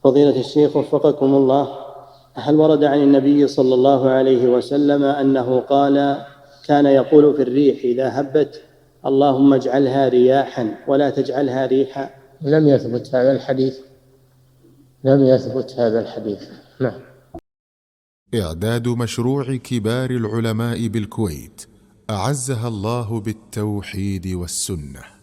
فضيلة الشيخ وفقكم الله، هل ورد عن النبي صلى الله عليه وسلم أنه قال كان يقول في الريح إذا هبت اللهم اجعلها رياحا ولا تجعلها ريحا؟ لم يثبت هذا الحديث، لم يثبت هذا الحديث. نعم. إعداد مشروع كبار العلماء بالكويت أعزها الله بالتوحيد والسنة.